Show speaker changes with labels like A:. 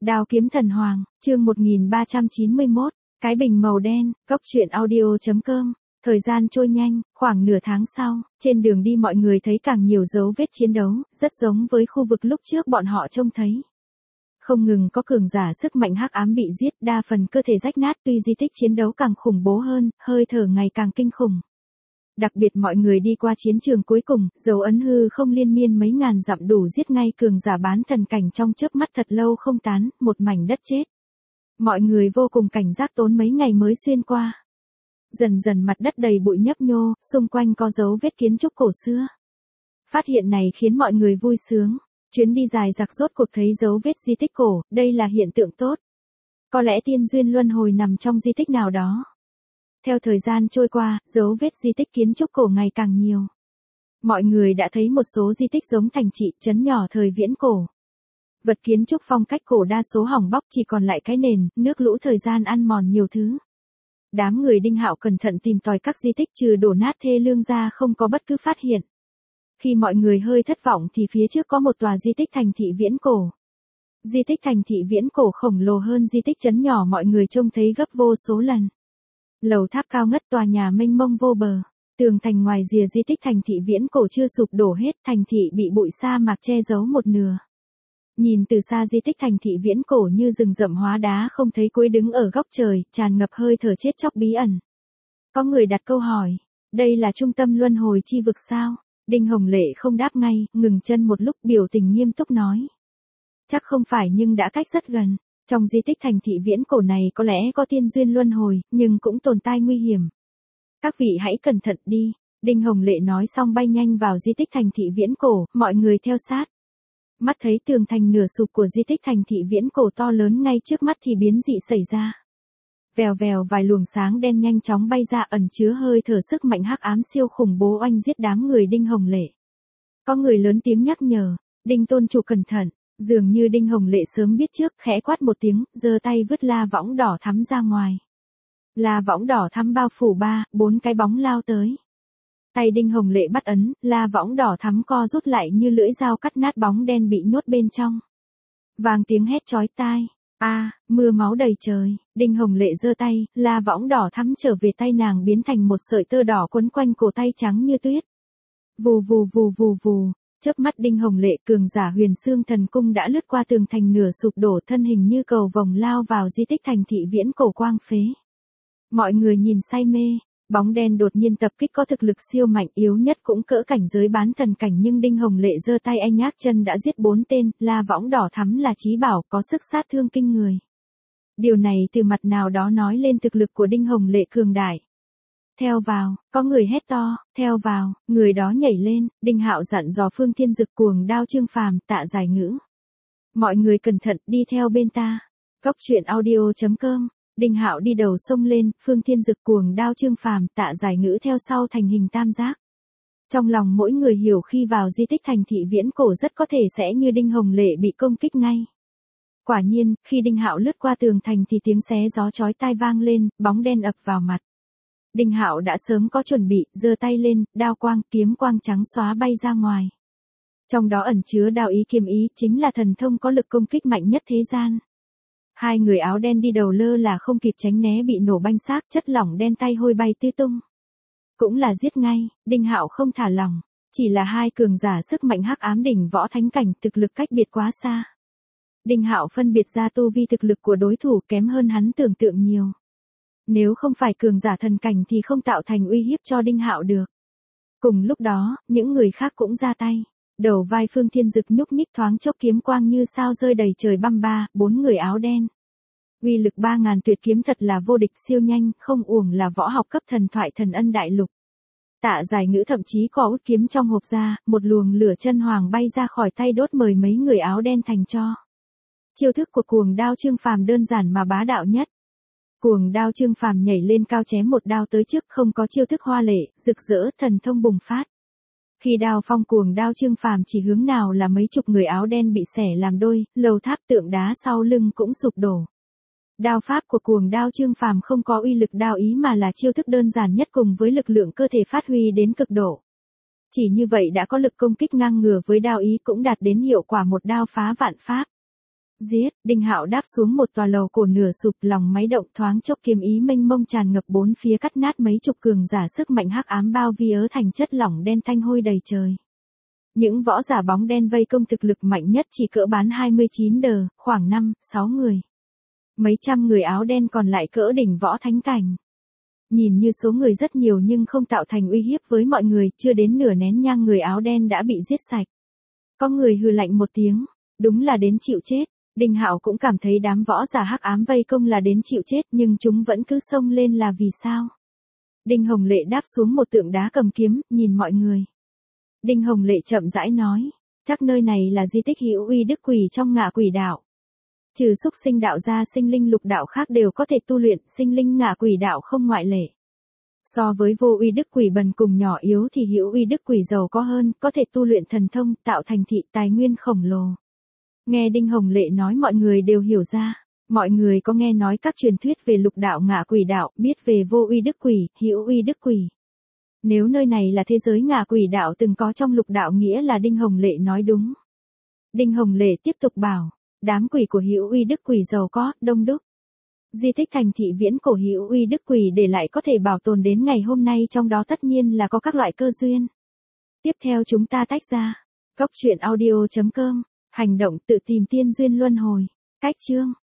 A: Đao kiếm thần hoàng, chương 1391, cái bình màu đen, góc truyện audio.com. Thời gian trôi nhanh, khoảng nửa tháng sau, trên đường đi mọi người thấy càng nhiều dấu vết chiến đấu, rất giống với khu vực lúc trước bọn họ trông thấy. Không ngừng có cường giả sức mạnh hắc ám bị giết, đa phần cơ thể rách nát, tuy di tích chiến đấu càng khủng bố hơn, hơi thở ngày càng kinh khủng. Đặc biệt mọi người đi qua chiến trường cuối cùng, dấu ấn hư không liên miên mấy ngàn dặm đủ giết ngay cường giả bán thần cảnh trong chớp mắt thật lâu không tán, một mảnh đất chết. Mọi người vô cùng cảnh giác tốn mấy ngày mới xuyên qua. Dần dần mặt đất đầy bụi nhấp nhô, xung quanh có dấu vết kiến trúc cổ xưa. Phát hiện này khiến mọi người vui sướng. Chuyến đi dài dặc rốt cuộc thấy dấu vết di tích cổ, đây là hiện tượng tốt. Có lẽ tiên duyên luân hồi nằm trong di tích nào đó. Theo thời gian trôi qua, dấu vết di tích kiến trúc cổ ngày càng nhiều. Mọi người đã thấy một số di tích giống thành thị, trấn nhỏ thời viễn cổ. Vật kiến trúc phong cách cổ đa số hỏng bóc, chỉ còn lại cái nền, nước lũ thời gian ăn mòn nhiều thứ. Đám người Đinh Hạo cẩn thận tìm tòi các di tích, trừ đổ nát thê lương ra không có bất cứ phát hiện. Khi mọi người hơi thất vọng thì phía trước có một tòa di tích thành thị viễn cổ. Di tích thành thị viễn cổ khổng lồ hơn di tích trấn nhỏ mọi người trông thấy gấp vô số lần. Lầu tháp cao ngất, tòa nhà mênh mông vô bờ. Tường thành ngoài rìa di tích thành thị viễn cổ chưa sụp đổ hết, thành thị bị bụi sa mạc che giấu một nửa. Nhìn từ xa di tích thành thị viễn cổ như rừng rậm hóa đá không thấy cuối đứng ở góc trời, tràn ngập hơi thở chết chóc bí ẩn. Có người đặt câu hỏi, đây là trung tâm luân hồi chi vực sao? Đinh Hồng Lệ không đáp ngay, ngừng chân một lúc, biểu tình nghiêm túc nói. Chắc không phải nhưng đã cách rất gần. Trong di tích thành thị viễn cổ này có lẽ có tiên duyên luân hồi, nhưng cũng tồn tại nguy hiểm. Các vị hãy cẩn thận đi. Đinh Hồng Lệ nói xong bay nhanh vào di tích thành thị viễn cổ, mọi người theo sát. Mắt thấy tường thành nửa sụp của di tích thành thị viễn cổ to lớn ngay trước mắt thì biến dị xảy ra. Vèo vèo vài luồng sáng đen nhanh chóng bay ra, ẩn chứa hơi thở sức mạnh hắc ám siêu khủng bố oanh giết đám người Đinh Hồng Lệ. Có người lớn tiếng nhắc nhở, Đinh tôn chủ cẩn thận. Dường như Đinh Hồng Lệ sớm biết trước, khẽ quát một tiếng, giơ tay vứt la võng đỏ thắm ra ngoài. La võng đỏ thắm bao phủ 4 cái bóng lao tới. Tay Đinh Hồng Lệ bắt ấn, la võng đỏ thắm co rút lại như lưỡi dao cắt nát bóng đen bị nhốt bên trong. Vang tiếng hét chói tai. Mưa máu đầy trời. Đinh Hồng Lệ giơ tay, la võng đỏ thắm trở về tay nàng biến thành một sợi tơ đỏ quấn quanh cổ tay trắng như tuyết. Vù vù vù vù vù. Chớp mắt Đinh Hồng Lệ, cường giả Huyền Xương Thần Cung đã lướt qua tường thành nửa sụp đổ, thân hình như cầu vồng lao vào di tích thành thị viễn cổ quang phế. Mọi người nhìn say mê, bóng đen đột nhiên tập kích có thực lực siêu mạnh, yếu nhất cũng cỡ cảnh giới bán thần cảnh, nhưng Đinh Hồng Lệ giơ tay anh nhác chân đã giết 4 tên, la võng đỏ thắm là chí bảo, có sức sát thương kinh người. Điều này từ mặt nào đó nói lên thực lực của Đinh Hồng Lệ cường đại. Theo vào, có người hét to, theo vào, người đó nhảy lên, Đinh Hạo dặn dò Phương Thiên Dực, Cuồng Đao Trương Phàm, Tạ Giải Ngữ. Mọi người cẩn thận, đi theo bên ta. Góc truyện audio.com. Đinh Hạo đi đầu xông lên, Phương Thiên Dực, Cuồng Đao Trương Phàm, Tạ Giải Ngữ theo sau thành hình tam giác. Trong lòng mỗi người hiểu khi vào di tích thành thị viễn cổ rất có thể sẽ như Đinh Hồng Lệ bị công kích ngay. Quả nhiên, khi Đinh Hạo lướt qua tường thành thì tiếng xé gió chói tai vang lên, bóng đen ập vào mặt. Đinh Hạo đã sớm có chuẩn bị, giơ tay lên, đao quang, kiếm quang trắng xóa bay ra ngoài. Trong đó ẩn chứa đao ý kiếm ý, chính là thần thông có lực công kích mạnh nhất thế gian. Hai người áo đen đi đầu lơ là không kịp tránh né bị nổ banh xác, chất lỏng đen tay hôi bay tứ tung. Cũng là giết ngay, Đinh Hạo không thả lỏng, chỉ là hai cường giả sức mạnh hắc ám đỉnh võ thánh cảnh, thực lực cách biệt quá xa. Đinh Hạo phân biệt ra tu vi thực lực của đối thủ kém hơn hắn tưởng tượng nhiều. Nếu không phải cường giả thần cảnh thì không tạo thành uy hiếp cho Đinh Hạo được. Cùng lúc đó, những người khác cũng ra tay. Đầu vai Phương Thiên Dực nhúc nhích thoáng chốc, kiếm quang như sao rơi đầy trời băm 4 người áo đen. Uy lực 3000 tuyệt kiếm thật là vô địch, siêu nhanh, không uổng là võ học cấp thần thoại Thần Ân Đại Lục. Tạ Giải Ngữ thậm chí có út kiếm trong hộp ra, một luồng lửa chân hoàng bay ra khỏi tay đốt mời mấy người áo đen thành tro. Chiêu thức của Cuồng Đao Trương Phàm đơn giản mà bá đạo nhất. Cuồng Đao Trương Phàm nhảy lên cao chém một đao tới trước, không có chiêu thức hoa lệ, rực rỡ, thần thông bùng phát. Khi đao phong Cuồng Đao Trương Phàm chỉ hướng nào là mấy chục người áo đen bị xẻ làm đôi, lầu tháp tượng đá sau lưng cũng sụp đổ. Đao pháp của Cuồng Đao Trương Phàm không có uy lực đao ý mà là chiêu thức đơn giản nhất cùng với lực lượng cơ thể phát huy đến cực độ. Chỉ như vậy đã có lực công kích ngang ngửa với đao ý, cũng đạt đến hiệu quả một đao phá vạn pháp. Giết, Đinh Hạo đáp xuống một tòa lầu cổ nửa sụp, lòng máy động, thoáng chốc kiếm ý mênh mông tràn ngập bốn phía, cắt nát mấy chục cường giả, sức mạnh hắc ám bao vi ớ thành chất lỏng đen tanh hôi đầy trời. Những võ giả bóng đen vây công, thực lực mạnh nhất chỉ cỡ bán 29 đờ, khoảng 5-6 người. Mấy trăm người áo đen còn lại cỡ đỉnh võ thánh cảnh. Nhìn như số người rất nhiều nhưng không tạo thành uy hiếp với mọi người, chưa đến nửa nén nhang người áo đen đã bị giết sạch. Có người hừ lạnh một tiếng, đúng là đến chịu chết. Đinh Hạo cũng cảm thấy đám võ giả hắc ám vây công là đến chịu chết, nhưng chúng vẫn cứ xông lên là vì sao? Đinh Hồng Lệ đáp xuống một tượng đá cầm kiếm, nhìn mọi người. Đinh Hồng Lệ chậm rãi nói, chắc nơi này là di tích Hữu Uy Đức Quỷ trong Ngạ Quỷ Đạo. Trừ xúc sinh đạo ra, sinh linh lục đạo khác đều có thể tu luyện, sinh linh Ngạ Quỷ Đạo không ngoại lệ. So với Vô Uy Đức Quỷ bần cùng nhỏ yếu thì Hữu Uy Đức Quỷ giàu có hơn, có thể tu luyện thần thông, tạo thành thị tài nguyên khổng lồ. Nghe Đinh Hồng Lệ nói mọi người đều hiểu ra. Mọi người có nghe nói các truyền thuyết về lục đạo Ngạ Quỷ Đạo, biết về Vô Uy Đức Quỷ, Hữu Uy Đức Quỷ. Nếu nơi này là thế giới Ngạ Quỷ Đạo từng có trong lục đạo, nghĩa là Đinh Hồng Lệ nói đúng. Đinh Hồng Lệ tiếp tục bảo, đám quỷ của Hữu Uy Đức Quỷ giàu có, đông đúc. Di tích thành thị viễn cổ Hữu Uy Đức Quỷ để lại có thể bảo tồn đến ngày hôm nay, trong đó tất nhiên là có các loại cơ duyên. Tiếp theo chúng ta tách ra. Cốc truyện audio.com, hành động tự tìm tiên duyên luân hồi. Cách chương